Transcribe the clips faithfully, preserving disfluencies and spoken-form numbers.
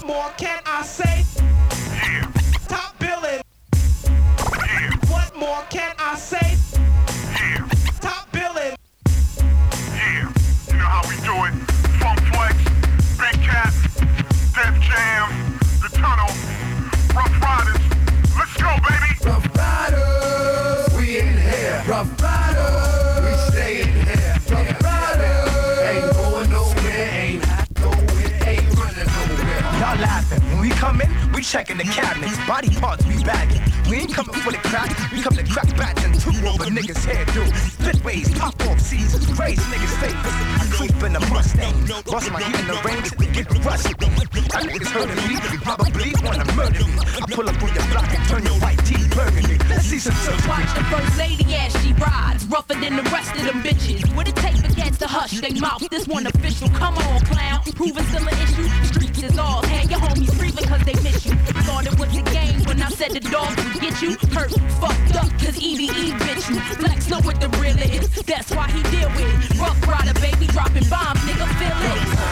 more can I say? Yeah. Top billing. Yeah. What more can I say? Yeah. Top billing. Yeah. You know how we do it. Funk Flex, Big Cat, Def Jam, The Tunnel, Rough Riders. Let's go, baby. Rough Riders, we in here. Rough Riders, we stay in here. Rough Riders, ain't going nowhere, ain't hot nowhere, ain't running nowhere. Y'all laughing. When we come in, we checking the cabinets. Body parts we bagging. We ain't coming for the crack. We come to crack bats and two over niggas hair do. Split ways, pop off seasons, raise niggas face. I creep in the Mustang, bust my heat in the rain till it get rusty. That niggas hurting me, probably wanna murder me. I pull up through your block and turn your white tee burgundy. Let's see some surgery. Watch the first lady as she rides, rougher than the rest of them bitches. What it take for cats to hush they mouth? This one official, come on clown. Proving still an issue. Streets is all. Hey, your homies breathing cause they miss you. Thought it was a game when I said the dogs would get you. Hurt, fucked up cause E V E bitch you. Flex know what the real is. That's why he deal with it. Rough Rider baby dropping bombs, nigga feel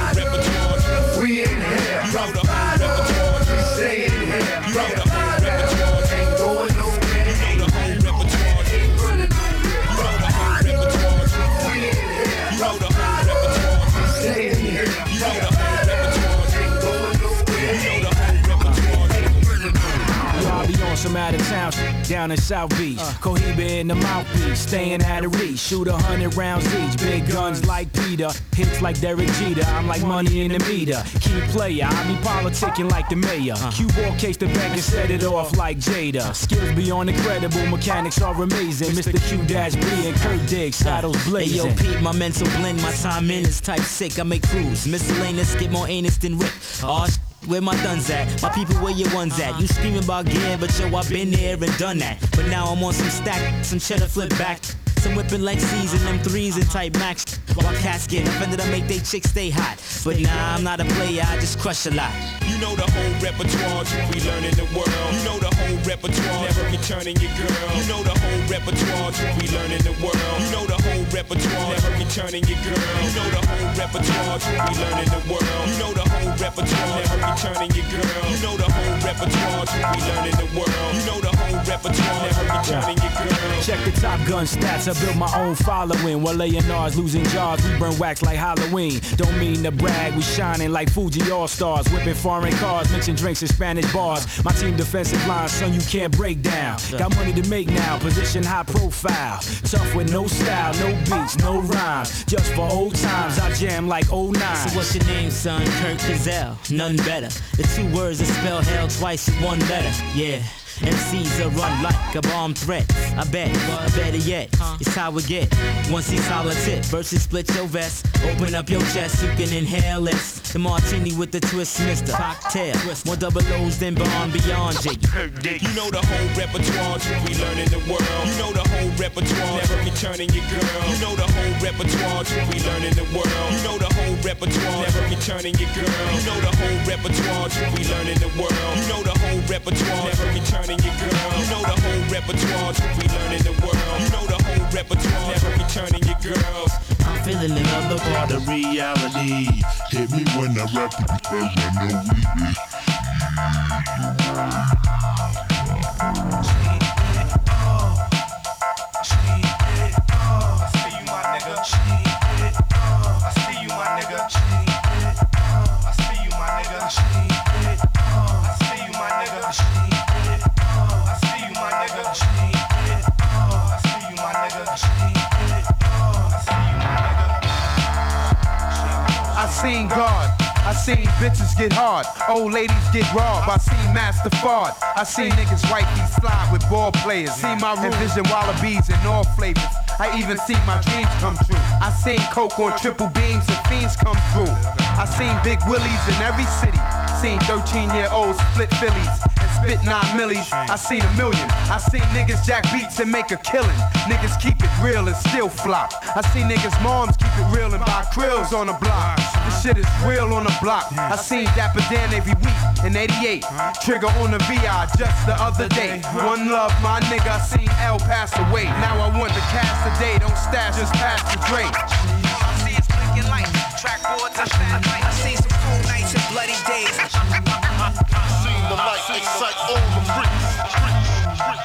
it. We in here. Rough Riders, we stay in here. Rough Riders, ain't going nowhere, ain't running nowhere, ain't running nowhere. Rough Riders, we in here. Rough Riders, we stay in here. Rough Riders, ain't going nowhere, ain't running nowhere. I'll be on some out of town shit down in South Beach. Uh. Cohiba in the mouthpiece, staying at a reach. Shoot a hundred rounds each. Big guns like Peter, hits like Derek Jeter. I'm like money in the meter. Key player, I be politicking like the mayor. Uh. Cue ball case the bank and set it off like Jada. Skills beyond incredible, mechanics are amazing. Mister Q-B and Kurt Diggs, saddles blazing. Hey yo, Pete, my mental blend, my time in is type sick. I make crews, miscellaneous, get more anus than Rick. Aw, sh- where my guns at? My people, where your ones at? You screaming about gear, but yo, I been there and done that. But now I'm on some stack, some cheddar flip back. Some whipping like C's and them threes and type max. While cats get offended, I make they chicks stay hot. But nah, I'm not a player, I just crush a lot. You know the whole repertoire, we learning the world. You know the whole repertoire, never returning your girl. You know the whole repertoire, we learning the world. You know the whole repertoire, never returning your girl. You know the whole repertoire, we learning the world. You know the whole repertoire, never returning your girl. You know the whole repertoire, we learning the world. You know the whole repertoire, never returning your girl. Check the Top Gun stats, I built my own following. While A and R's losing jobs, we burn wax like Halloween. Don't mean to brag, we shining like Fuji All-Stars. Whipping foreign cars, mixing drinks in Spanish bars. My team defensive line, son, you can't break down. Got money to make now, position high profile. Tough with no style, no beats, no rhymes. Just for old times, I jam like oh nine. So what's your name, son? Kurt Gazelle, none better. The two words that spell hell twice in one letter, yeah. M Cs are run like a bomb threat. I bet, but better yet, it's how we get. Once he's hollow tip versus split your vest. Open up your chest, you can inhale this. The martini with the twist, mister Cocktail. More double O's than Bond Beyond J. You know the whole repertoire, we learning the world. You know the whole repertoire, never returning your girl. You know the whole repertoire, we learning the world. You know the whole repertoire, never returning your girl. You know the whole repertoire, we learning the world. You know the whole repertoire, never returning your girl. You know the whole repertoire, we learning the world. You know the whole repertoire, never returning your girls. I'm feeling another part of reality. Hit me when I rap because I know we be. I see you, my nigga. I see you, my nigga. I see you, my nigga. I see you, my nigga. I see you, my nigga. I see you, my nigga. I see you, my nigga. I seen God. I seen bitches get hard, old ladies get robbed. I seen Master Fard. I seen niggas wifey slide with ball players. See my room, vision wallabies and all flavors. I even seen my dreams come true. I seen coke on triple beams and fiends come through. I seen big willies in every city. Seen thirteen year olds split Phillies and spit nine millies. I seen a million. I seen niggas jack beats and make a killing. Niggas keep it real and still flop. I seen niggas moms keep it real and buy krills on the block. This shit is real on the block. I seen Dapper Dan every week in eighty-eight. Trigger on the V I just the other day. One love, my nigga. I seen L pass away. Now I want the cash today. Don't stash, just pass the Drake. I see it's blinking lights, track boards and fat lights. I see some cool nights and bloody days.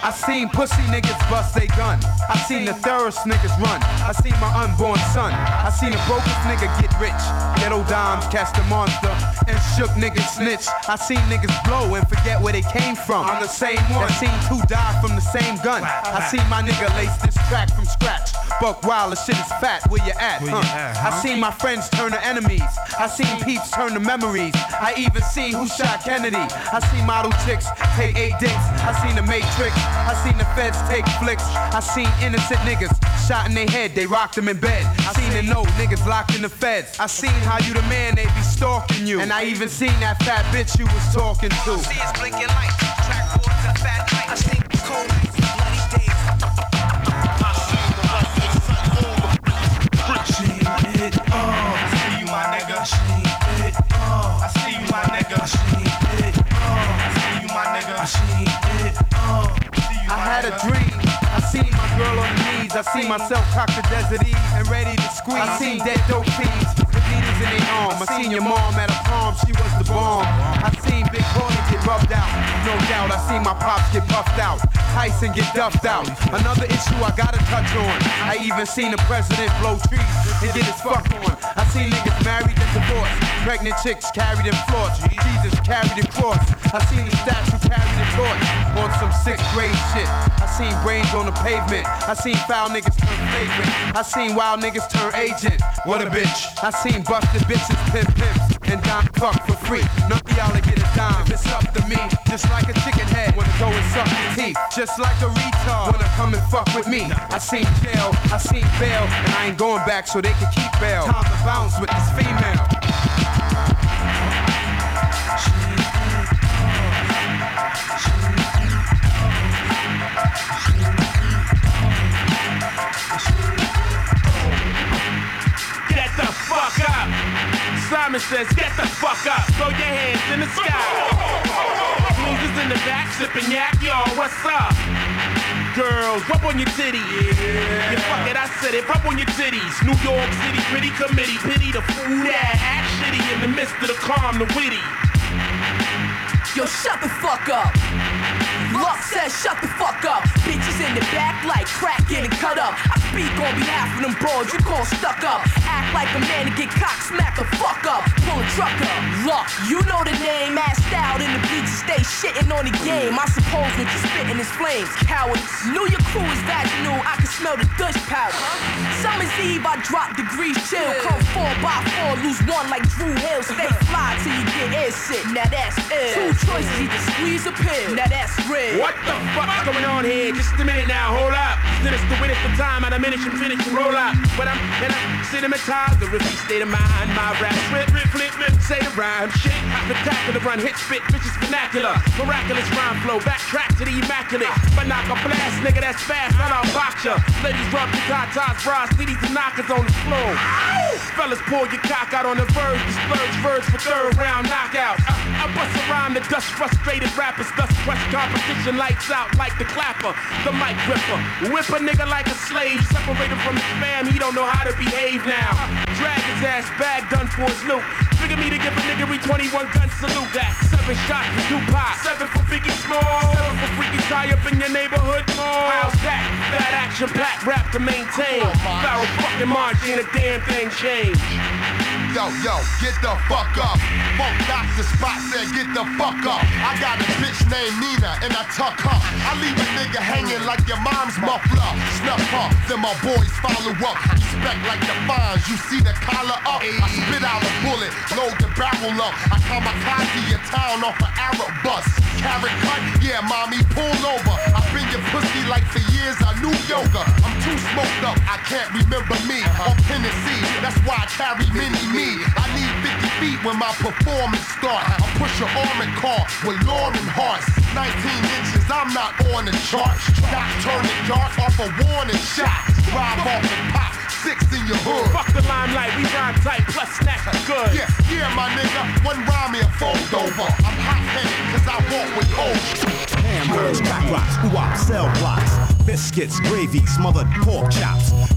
I seen pussy niggas bust they gun. I seen the thoroughest niggas run. I seen my unborn son. I seen the brokest nigga get rich. Ghetto dimes catch the monster and shook niggas snitch. I seen niggas blow and forget where they came from. I'm the same one. I seen two die from the same gun. I seen my nigga lace this track from scratch. Buck wild, the shit is fat. Where you at, huh? I seen my friends turn to enemies. I seen peeps turn to memories. I even seen who shot Kennedy. I seen model chicks take eight dicks. I seen the Matrix. I seen the feds take flicks. I seen innocent niggas shot in their head. They rocked them in bed. I seen the no niggas locked in the feds. I seen how you the man, they be stalking you. And I even seen that fat bitch you was talking to. I see his blinking lights, track boards and fat nights. I see cold nights and bloody days. I see the blessings set over. She it all. I see you, my nigga. She it all. I see you, my nigga. She it all. I see you, my nigga. She it all. I had a dream. I seen my girl on the knees. I seen myself cock the Desert Ease and ready to squeeze. I seen dead dope fiends with needles in their arm. I seen your mom at a prom, she was the bomb. I seen Big Boy get rubbed out, no doubt. I seen my pops get puffed out, Tyson get duffed out. Another issue I gotta touch on. I even seen the president blow trees and get his fuck on. I seen niggas married and divorced, pregnant chicks carried in floors. Jesus carried the cross. I seen the statue carry the torch on some sixth grade shit. I seen brains on the pavement. I seen foul niggas turn flagrant. I seen wild niggas turn agent. What a bitch. I seen busted bitches pimp pimps and dime fuck for free. None of y'all to get a dime. If it's up to me, just like a chicken head wanna go and suck your teeth. Just like a retard wanna come and fuck with me. I seen jail, I seen bail, and I ain't going back so they can keep bail. Time to bounce with this female. Simon says, get the fuck up, throw your hands in the sky. Losers in the back, sipping yak, y'all, what's up? Girls, rub on your titties. Yeah. Yeah, fuck it, I said it, rub on your titties. New York City, pretty committee, pity the fool that act shitty in the midst of the calm, the witty. Yo, shut the fuck up. Luck says shut the fuck up. Bitches in the back like crack getting cut up. I speak on behalf of them broads you call stuck up. Act like a man to get cock smack the fuck up. Pull a truck up. Luck, you know the name. Assed out in the bleachers, stay shitting on the game. I suppose what you spitting is flames. Cowards, knew your crew is vaginal. I can smell the Dutch powder. Summer's Eve, I drop degrees chill. Come four by four, lose one like Drew Hill. Stay fly till you get air sick. Now that's ill. Two choices, either squeeze or pill. Now that's real. What the fuck's going on here? Just a minute now, hold up. Sinister with it for time, I diminish and finish and roll up. But I'm in a cinematized, the review state of mind. My rap, flip, flip, flip, flip, say the rhyme. Shit, spectacular run, hit, spit, bitches vernacular. Miraculous rhyme flow, backtrack to the immaculate. But knock a blast, nigga, that's fast, I'll box ya. Ladies rub your tatas, bras, titties and knockers on the floor. Fellas, pull your cock out on the verge, disperse verbs for third round knockout. I, I bust a rhyme to dust frustrated rappers, thus crush competition, lights out like the clapper, the mic ripper. Whip a nigga like a slave, separated from his fam, he don't know how to behave now. Drag his ass back, done for his loot. Figure me to give a nigga re twenty-one gun salute. That seven shots for Tupac, seven for Biggie Small, seven for freaky tie up in your neighborhood mall. How's that? That action packed rap to maintain. Pharaoh fucking March ain't a damn thing changed. Yo, yo, get the fuck up. Funk Doctor Spot said get the fuck up. I got a bitch named Nina and I tuck her. I leave a nigga hanging like your mom's muffler. Snuff her, then my boys follow up. Respect like the fines, you see the collar up. I spit out a bullet, load the barrel up. I kamikaze your town off an Arab bus. Carrot cut, yeah mommy, pull over. I've been your pussy like for years, I knew yoga. I'm too smoked up, I can't remember me. On Tennessee, that's why I carry mini me. I need fifty feet when my performance start. I push an armored car with Lauren hearts. nineteen inches, I'm not on the chart. Not turning dark off a warning shot. Drive off and pop, six in your hood. Fuck the limelight, we rhyme tight, plus snacks good. Yeah, yeah, my nigga, one rhyme me a fold over. I'm hot-headed, cause I walk with oats. Hamburgers, crack rocks, ooh-wop, cell blocks. Biscuits, gravy, smothered pork chops.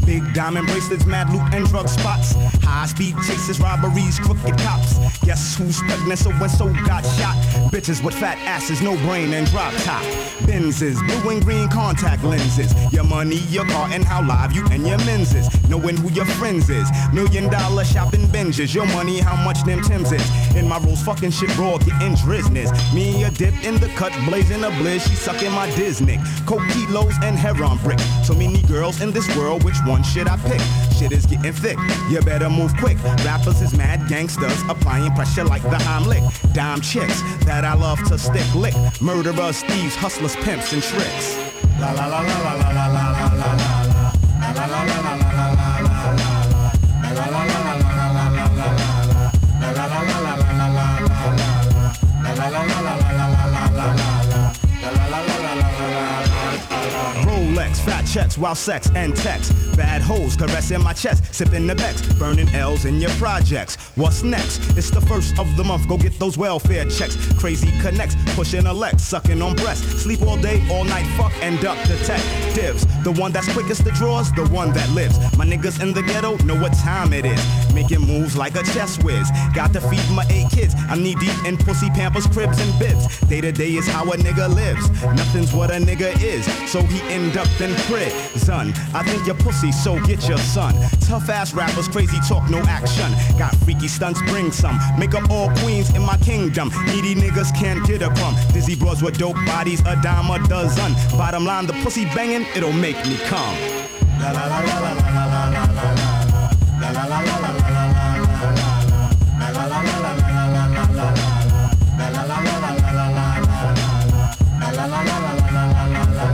Big diamond bracelets, mad loot and drug spots. High speed chases, robberies, crooked cops. Guess who's pregnant, so and so got shot. Bitches with fat asses, no brain and drop top. Benzes, blue and green contact lenses. Your money, your car, and how live you and your men's is. Knowing who your friends is. Million dollar shopping binges. Your money, how much them Timbs is. In my rolls, fucking shit raw, getting drizness. Me and your dip in the cut, blazing a blizz. She sucking my Disney. Coke kilos and heron brick. So many girls in this world, which one should I pick? Shit is getting thick, you better move quick. Rappers is mad gangsters, applying pressure like the Heimlich. Dime chicks that I love to stick lick. Murderers, thieves, hustlers, pimps, and tricks. La la la la la la la la la la la. La la la la la la la la la la. La la la la la la la la la la. La la la la la la la la la. La la la la la la la la la. La la la la la la la. Rolex, fat checks, wild sex and text. Bad hoes caressing my chest, sipping the Bex, burning L's in your projects. What's next? It's the first of the month, go get those welfare checks. Crazy connects, pushing a Lex, sucking on breast. Sleep all day, all night, fuck and duck detectives. The one that's quickest to draws, the one that lives. My niggas in the ghetto know what time it is. Making moves like a chess whiz. Got to feed my eight kids, I'm knee deep in pussy, pampers, cribs, and bibs. Day to day is how a nigga lives. Nothing's what a nigga is, so he end up in prison. I think your pussy, so get your son. Tough ass rappers, crazy talk, no action. Got freaky stunts, bring some. Make up all queens in my kingdom. Needy niggas can't get a crumb. Dizzy bros with dope bodies, a dime a dozen. Bottom line, the pussy banging, it'll make me come. La la la la la la la la la la. La la la la la la la la la. La la la la la la la la la. La la la la la la la la la. La la la la la la la la.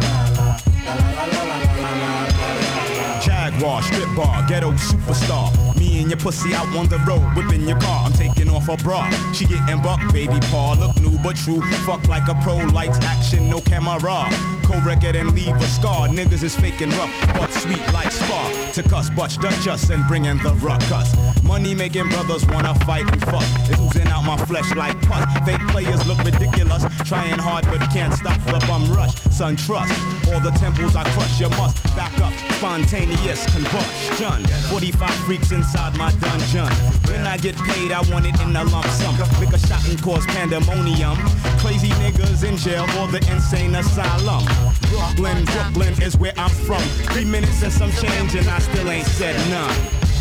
Jaguar, strip bar, ghetto superstar. Me and your pussy out on the road, whipping your car. I'm taking off her bra. She getting buck, baby paw. Look new but true. Fuck like a pro, lights, action, no camera. Co-wreck it and leave a scar. Niggas is faking rough, but sweet like Spa. To cuss, butch, Dutch us and bringing the ruckus. Money making brothers wanna fight and fuck. It's oozing out my flesh like pus. Fake players look ridiculous. Trying hard but can't stop the bum rush. Son, trust. All the temples I crush, you must back up. Spontaneous combustion. forty-five freaks inside my dungeon. When I get paid, I want it in a lump sum. Make a shot and cause pandemonium. Crazy niggas in jail or the insane asylum. Brooklyn, Brooklyn is where I'm from. Three minutes and some change and I still ain't said none.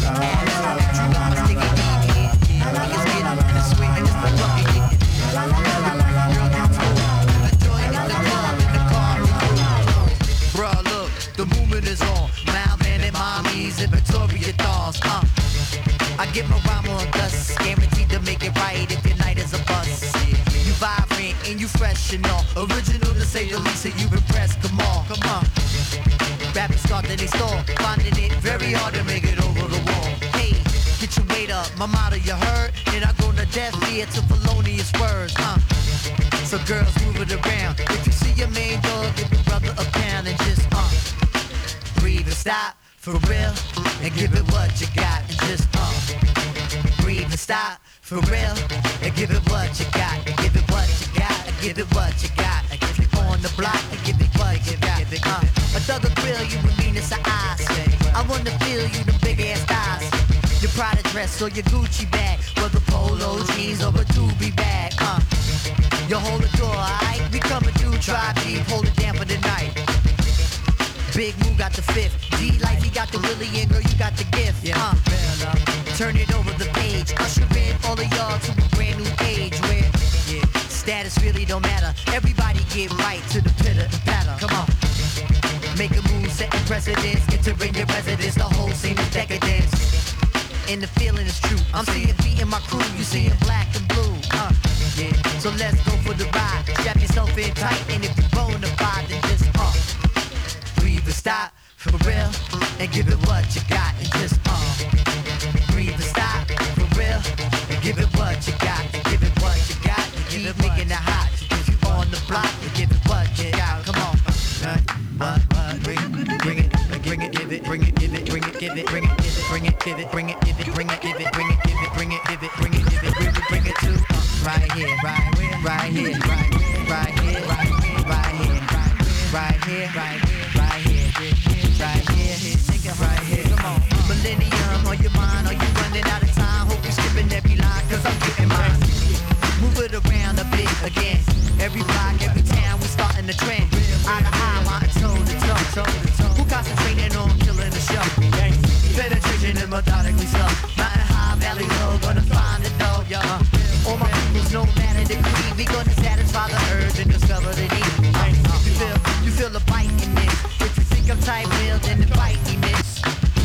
Bruh, look, the movement is on. Malman and mommies and Victoria dolls. Uh, I get my rhyme on dust, guaranteed to make it right if your night is a bust. You vibrant and you fresh and all. Original to say the least, and you've impressed. Come on, come on. Rappers start then they stall, finding it very hard to make it over the wall. Hey, get your weight up, my motto you heard, and I go to death ear to felonious words. Uh, so girls move it around. If you see your main dog, give your brother a pound and just uh, breathe and stop for real, and give it what you got and just uh, breathe and stop for real, and give it what you got, and give it what you got, and give it what you got, and give it on the block, and give it what you got. Uh, a thug will grill you with meanness of eyes. I wanna feel you the big ass thighs. Your Prada dress or your Gucci bag, whether polo jeans or a doobie bag. Uh, you hold the door, alright? We coming through, try deep, hold it down for the night. Big Moo got the fifth, D like he got the Willie and girl you got the gift. Uh, turn it over the page, usher in all of y'all to a brand new age where yeah, status really don't matter. Everybody get right to the pitter and patter. Come on. Make a move, setting precedence, entering your residence, the whole scene is decadence. And the feeling is true. I'm seeing beat in my crew, you seeing black and blue. Uh, yeah. So let's go for the ride. Strap yourself in tight, and if you're bona fide, then just uh, breathe and stop for real, and give it what you got, and just uh, breathe and stop for real, and give it what you got, and give it what you got, and keep making it hot. If you on the block, and give it what you got. Come on. Uh, what? Bring it, bring it, bring it, give it, bring it, give it, bring it, give it, bring it, give it, bring it, give it, bring it, give it, bring it, give it, bring it, give it, bring it, give it, bring it, give it, bring it, bring it to right here, right here, right here, right here, right here, right here, right here, right here, right here, right here, right here, right here, right here. again. Every block, every town, we starting the trend. Eye to eye, mountain toe to toe. Who concentrating on killing the show? Penetration and methodically slow. Mountain high, valley low, gonna find the dough, yo. All my peoples, no matter the creed, we gonna satisfy the urge and discover the need. You feel, you feel the bite in this. If you think I'm tight, real, then the bite me miss.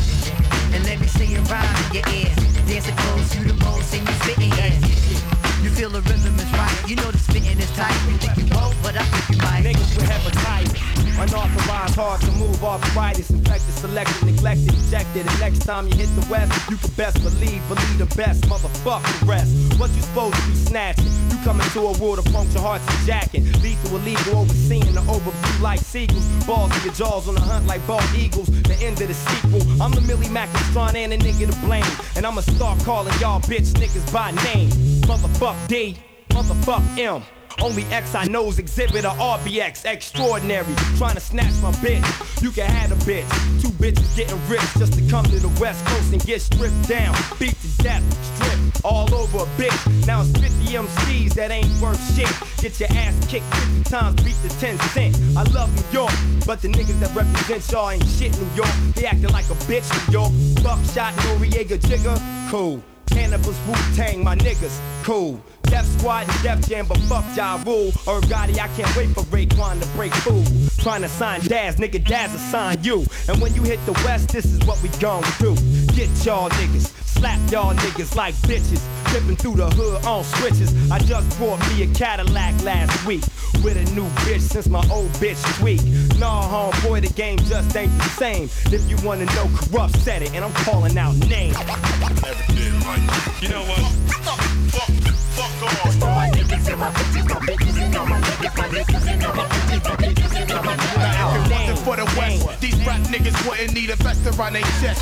And let me say it rhyme in your ear. Dancing close, you the most, and you spitting here. You feel the rhythm is right, you know the spitting is tight. You think you won't, but I think you might. Niggas with hepatitis, unauthorized, hard to move, arthritis, infected, selected, neglected, ejected. And next time you hit the west, you can best believe, believe the best, motherfuck the rest. What you supposed to be snatching? You come into a world of puncture hearts and jacking. Lethal, illegal, overseeing the overview like seagulls. Balls in your jaws on the hunt like bald eagles. The end of the sequel. I'm the Millie Mac strong and a nigga to blame. And I'ma start calling y'all bitch niggas by name. Motherfuck D, motherfuck M. Only X I know's exhibit a R B X, extraordinary. Trying to snatch my bitch, you can have a bitch. Two bitches getting rich just to come to the West Coast and get stripped down. Beat to death, stripped all over a bitch. Now it's fifty M Cs that ain't worth shit. Get your ass kicked fifty times, beat the ten cent. I love New York, but the niggas that represent y'all ain't shit New York. They acting like a bitch New York. Buckshot, Noriega, Jigger, cool. Cannabis, Wu-Tang, my niggas, cool. Def Squad and Def Jam, but fuck Ja Rule. Or Gotti, I can't wait for Raekwon to break food. Trying to sign Daz, nigga, Daz will sign you. And when you hit the West, this is what we gon' do. Get y'all niggas, slap y'all niggas like bitches. Flipping through the hood on switches. I just bought me a Cadillac last week. With a new bitch since my old bitch tweak. Nah, homeboy, the game just ain't the same. If you wanna know, Corrupt said it, and I'm calling out names. Never did right. You know what? Fuck, fuck, fuck off. My niggas and my bitches, my bitches and all my niggas, my niggas and all my bitches, my bitches and all my niggas. Now if it wasn't for the West, these rap niggas wouldn't need a vest around their chest.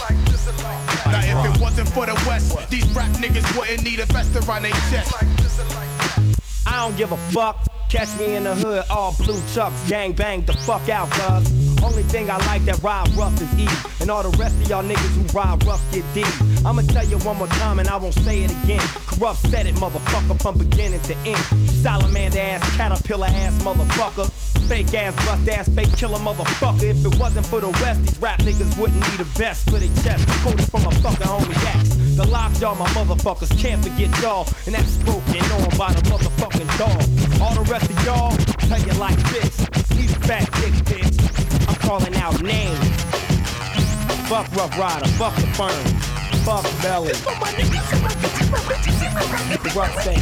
Now if it wasn't for the West, these rap niggas wouldn't need a vest around their chest. I don't give a fuck. Catch me in the hood, all blue chucks, gang bang the fuck out, cuz. Only thing I like that ride rough is E. And all the rest of y'all niggas who ride rough get D. I'ma tell you one more time and I won't say it again. Corrupt said it, motherfucker, from beginning to end. Salamander ass, caterpillar ass, motherfucker. Fake ass, bust ass, fake killer, motherfucker. If it wasn't for the West, these rap niggas wouldn't need a vest for their chest. Quoted from a fucking homie X. The lock y'all, my motherfuckers, can't forget y'all. And that's spoken on by the motherfucking dog. All the rest of y'all, tell you like this. He's a fat dick bitch. I'm calling out names. Fuck Rough Rider, fuck the firm. Fuck Belly. Rough thing,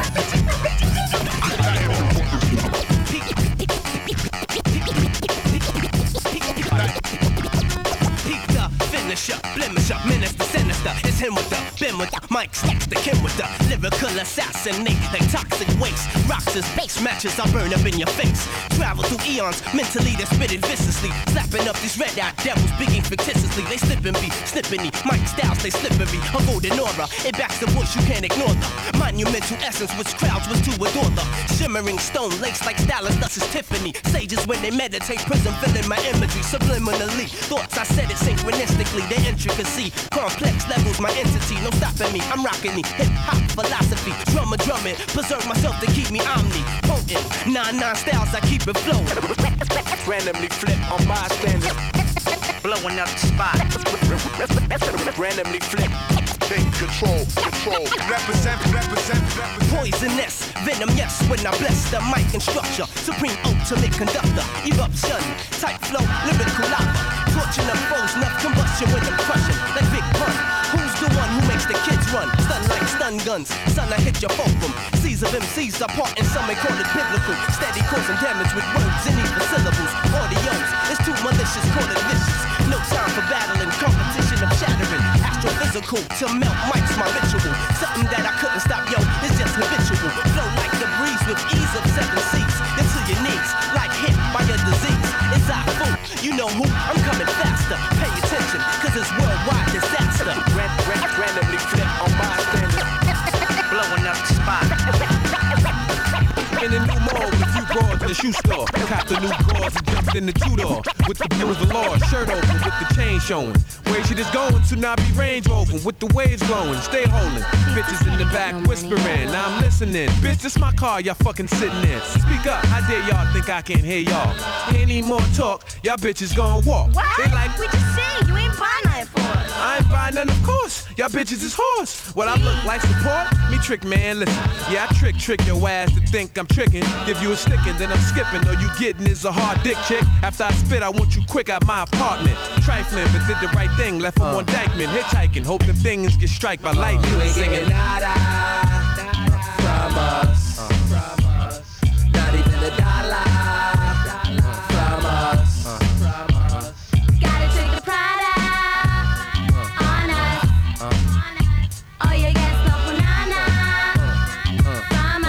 Finisher, blemisher, minister, sinister. It's him with the Ben with the mic, sticks the Kim with the lyrical assassinate like toxic waste. Rocks as bass matches, I burn up in your face. Travel through eons, mentally they spit it viciously. Slapping up these red-eyed devils, speaking fictitiously. They slipping me, snipping me, mic styles they slippery. A golden aura, it backs the voice, you can't ignore the monumental essence which crowds was to adore the shimmering stone lace like stylist, thus is Tiffany. Sages when they meditate, prism filling my imagery subliminally. Thoughts I said it synchronistically, their intricacy, complex levels, my entity, no stopping me. I'm rocking the hip hop philosophy, drummer drumming, preserve myself to keep me omnipotent. Nine nine styles, I keep it flowing. Randomly flip on bystanders, blowing up the spot. Randomly flip. Take control, control. Represent, represent, represent. Poisonous, venom, yes, when I bless the mic and structure. Supreme ultimate conductor, eruption, tight flow, lyrical lava. Torching up foes, enough combustion when I'm crushing. Like Big Pun, who's the one who makes the kids run? Stun like stun guns, son, I hit your fulcrum. Seas of M Cs apart and some may call it biblical. Steady causing damage with words and even syllables. Audios, it's too malicious, call it vicious. No time for battling, competition of shattering. Astrophysical, to melt mics, my ritual. Something that I couldn't stop, yo, it's just habitual. Flow like the breeze with ease of seven seas. Into your knees, like hit by a disease. It's our fool, you know who, I'm coming faster. Pay attention, cause it's worldwide disaster. Ran, ran, randomly flip on bystanders, blowing up the spot. In a new mode with you broadly. the shoe store. Cop the new gauze and jumped in the two-door. With the blue velour, shirt open, with the chain showing. Where she just going to not be Range Rover, with the waves glowing. Stay holding. Bitches in the back whispering. Now I'm listening. Bitch, this my car, y'all fucking sitting in. Speak up, how dare y'all think I can't hear y'all? Ain't need more talk, y'all bitches gon' walk. What? They like, we just sing, you ain't buying nothing for us. I ain't buying none, of course. Y'all bitches is horse. What I look like support? Me trick, man, listen. Yeah, I trick, trick your ass to think I'm tricking. Give you a sticking, then I'm skipping. All you getting is a hard dick chick. After I spit, I want you quick out my apartment. Trifling, but did the right thing. Left him uh. on Dykeman, hitchhiking. Hope them things get strike by lightning. You ain't singing getting nada from us. Uh. From us. Not even a dollar from us. Uh. From us. Gotta take the pride on us. Oh, you get stuff banana from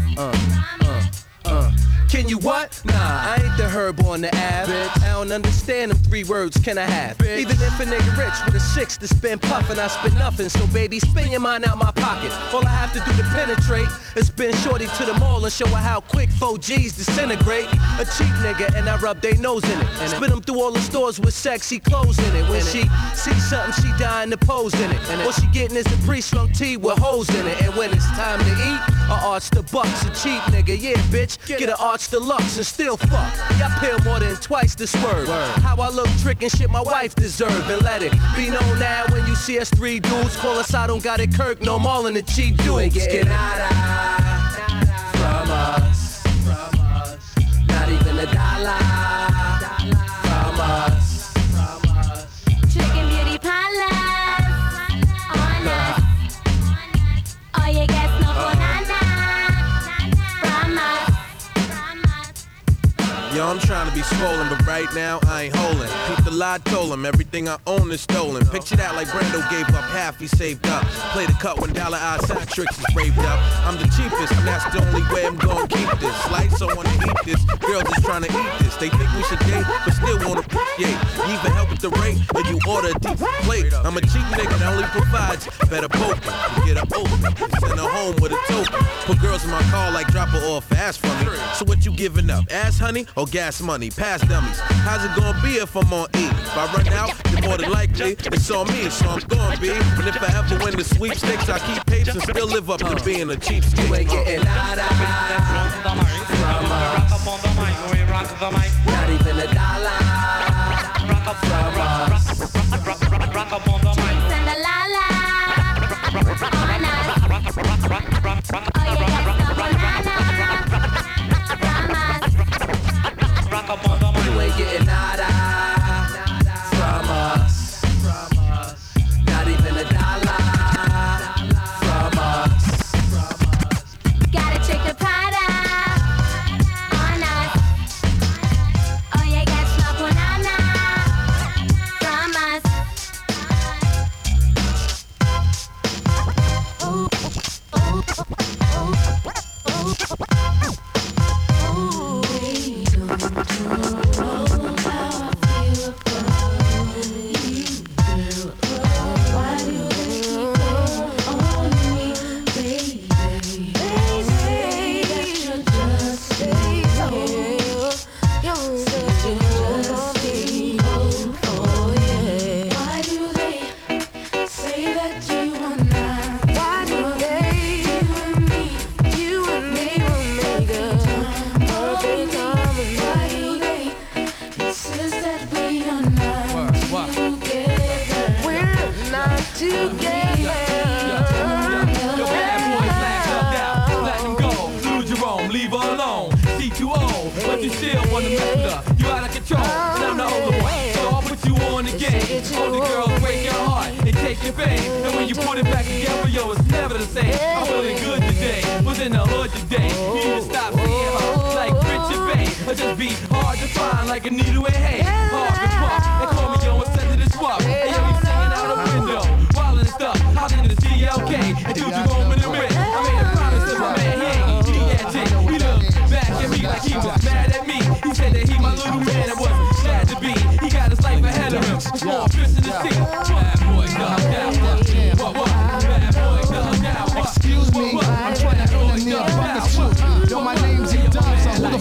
us. Can you what? Nah, I ain't the herb on the ab. Bitch. I don't understand them three words, can I have? Bitch. Even if a nigga rich with a six to spin puffin', I spin nothing. So baby, spin your mind out my pocket. All I have to do to penetrate is spin shorty to the mall and show her how quick four G's disintegrate. A cheap nigga and I rub they nose in it. Spin them through all the stores with sexy clothes in it. When she see something, she dying to pose in it. All she getting is a pre-strung tee with holes in it. And when it's time to eat, I arch the bucks. A cheap nigga, yeah bitch, get an arch deluxe and still fuck. Y'all pay more than twice the swerve. How I look trickin' shit my wife deserve. And let it be known now when you see us three dudes. Call us, I don't got it Kirk, no more in the cheap dudes. You ain't getting nada from us. From us. Not even a dollar from us. From us. Chicken beauty parlors on us. Oh, you get no banana from us. Yo, I'm trying to be swollen, but right now I ain't holding. Peep the lie, told him everything I own is stolen. Picture that like Brando gave up half he saved up. Play the cut when dollar eye side tricks is raved up. I'm the cheapest, and that's the only way I'm gonna keep this. Lights, I wanna eat this. Girls just trying to eat this. They think we should date, but still won't appreciate. You even help with the rate, or you order a deep plate. I'm a cheap nigga that only provides better poker. You get her open, send her home with a token. Put girls in my car like drop her off fast for me. So what you giving up? Ass honey or gas money? Pass dummies. How's it gonna be if I'm on E? If I run out, then more than likely it's on me, so I'm gonna be. But if I ever win the sweepstakes, I keep pace and still live up to being a cheapskate. You ain't getting nada from us. Not even a dollar from us. Send a la la on us. Oh, you get stuff banana from us. You ain't getting nada from us. Not even a dollar from us. Gotta check the pride on us. Oh, you get stuff banana from us. Oh, oh, oh, oh, And when you put it back together, yo, it's never the same. I'm feeling good today, was in the hood today. You need to stop seeing her like Richard Bay, or just be hard to find like a needle in hay. Hard to pump, and call me yo and send to this swap. And yo, he's singing out the window, wildin' stuff, out in the C L K, and dude, you roam in the whip. I made a promise to my man, he ain't eat that chick. He looked back at me like he was mad at me. He said that he my little man, it wasn't glad to be. He got his life ahead of him, more fish in the sea. Bad boy, dog down. What, what? Bad boy, dog down. Excuse me, I'm trying to earn a nigga fucking shoot. Yo, my name's E-Dubs, so who the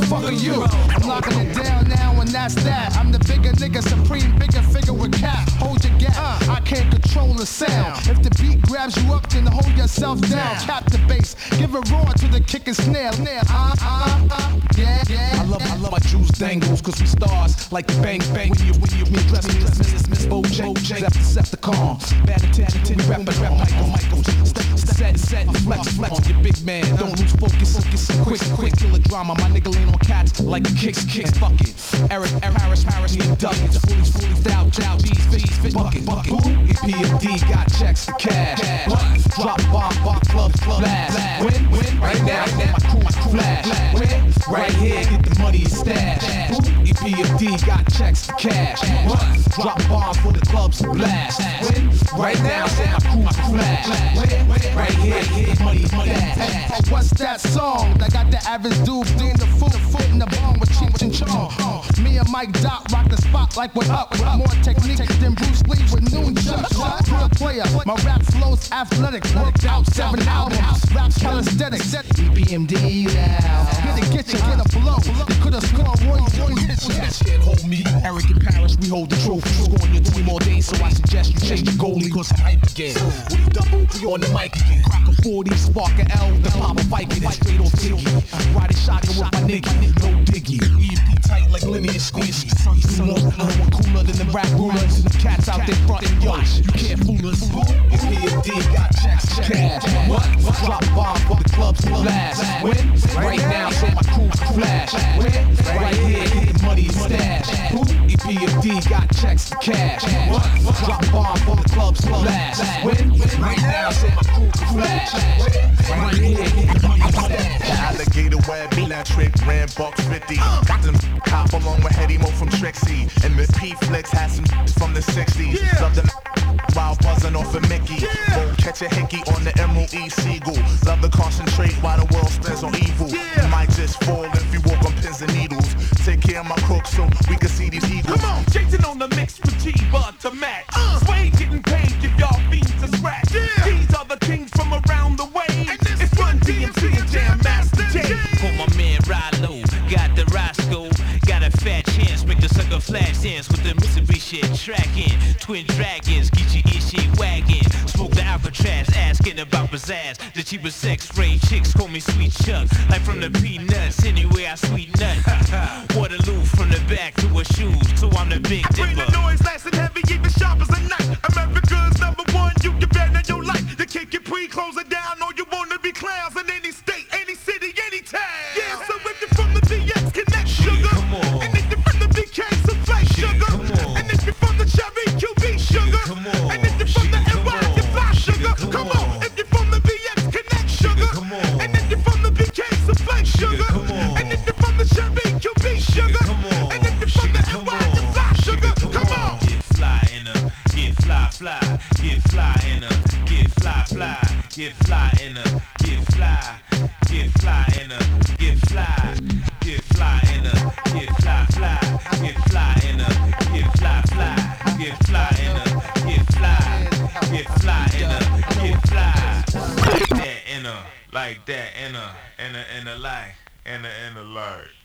fuck are you? I'm locking it down now and that's that. I'm the bigger nigga, supreme, bigger figure with cap. Hold your gap, I can't control the sound. If the beat grabs you up, then hold yourself down. Cap the bass, give a roar to the kick and snare. Uh, uh, uh, yeah, yeah. I love, I love my juice dangles, cause we stars like the bang bang. When you, when you, me dress me, dress me, Miss Bojack, Decepticon. Bad attack, we rap, rap, Michael, Michael. Step, set, set, flex, flex, you big man. Don't lose focus, focus, quick, quick, kill a drama. My nigga lean on cats like kicks, kicks, fuck it. Eric, Eric, Harris, Harris, he duckets. Fully, fully, out, out, G's, G's, fish, bucket, bucket. E P M D got checks to cash. What? Drop bomb, bomb, club, club, blast. Win, win, right now, my crew, my crew, flash. Win, right here, get the money and stash. E P M D got checks to cash. What? Drop bomb for the clubs to blast. Win, right now, my crew, my crew, flash. Win, right here, get the money, money, stash. What's that song that got the average dude doing the foot, foot in the bone with Cheech and Chong? Me and Mike Dot rock the spot like what up, with more technique than Bruce Lee with noon shots. Real player, my rap flows athletic, worked out seven albums, raps calisthenics. E P M D now, get a get you, get a blow. You could've scored Roy Roy hits. Can't hold me, Eric in Paris, we hold the trophy. Scoring your team all day, so I suggest you change your goalie, cause I'm hype again. We double, we on the mic again. Crack a forty, spark a L, the pop a Viking, straight off Tiggy. Riding shotgun with my nigga, no diggy. E M P tight like linear squeezy. No one cooler than the rap rulers. The cats out there frontin', yo, you can't fool us. E P M D got checks, cash. What? Drop bomb for the clubs to blast. Win? Right now, so my crew's flash. Win? Right here, get the money and stash. E P M D got checks to cash. What? Drop bomb for the clubs to blast. Win? Right now, so my crew's flash. Right here, get the money and stash. Alligator web, electric, ran buck fifty. Got them cop along with Hetty Mo from Trixie. And the P-Flex had some from the sixties. Love them while buzzing off of Mickey. Won't catch a hickey on the Emerald E Seagull. Love to concentrate while the world spins on evil. You might just fall if you walk on pins and needles. Take care of my crook so we can see these eagles. Come on, Jason on the mix with G-Bud to match. Uh. Sway getting paid, give y'all fiends a scratch. Yeah. These are the kings from around the way. It's Run D M C and Jam Master Jay. For my man Rilo, got the Roscoe. Got a fat chance, make the sucker flash dance with the Mitsubishi tracking. Twin dragons, get your issue wagon. Smoke the Alcatraz, asking about pizzazz. The cheapest sex ray chicks call me Sweet Chuck. Like from the peanuts, anyway I sweet nut. Waterloo from the back to her shoes, so I'm the big dipper. Bring the noise, lasting heavy, even sharp as a knife. America's number one, you can bet on your life. The kick your pre, close it down, or you wanna be clowns in any state, any city, any town. Yeah, so if you're from the V X, connect, sugar. Come on. And if you're from the B K, so fly, sugar. Come on. And if you're from the Cherry Q B, sugar. Come on. And if you're from the N Y, you fly, sugar. Come on. If you're from the V X, connect, sugar. Come on. And if you're from the B K, so fly, sugar. Come on. And if you're from the Cherry Q B, sugar. Come on. And if you're from the N Y, you fly, sugar. Come on. Get fly in a, get fly, fly, get fly in a, get fly, fly, get fly in a, get fly, get fly in a, get fly, get fly in a, get fly, fly, get fly in a, get fly, fly, get fly in a, get fly, get fly in a, get fly. Like that in a, like that in a, in a, in a like, in a, in a large.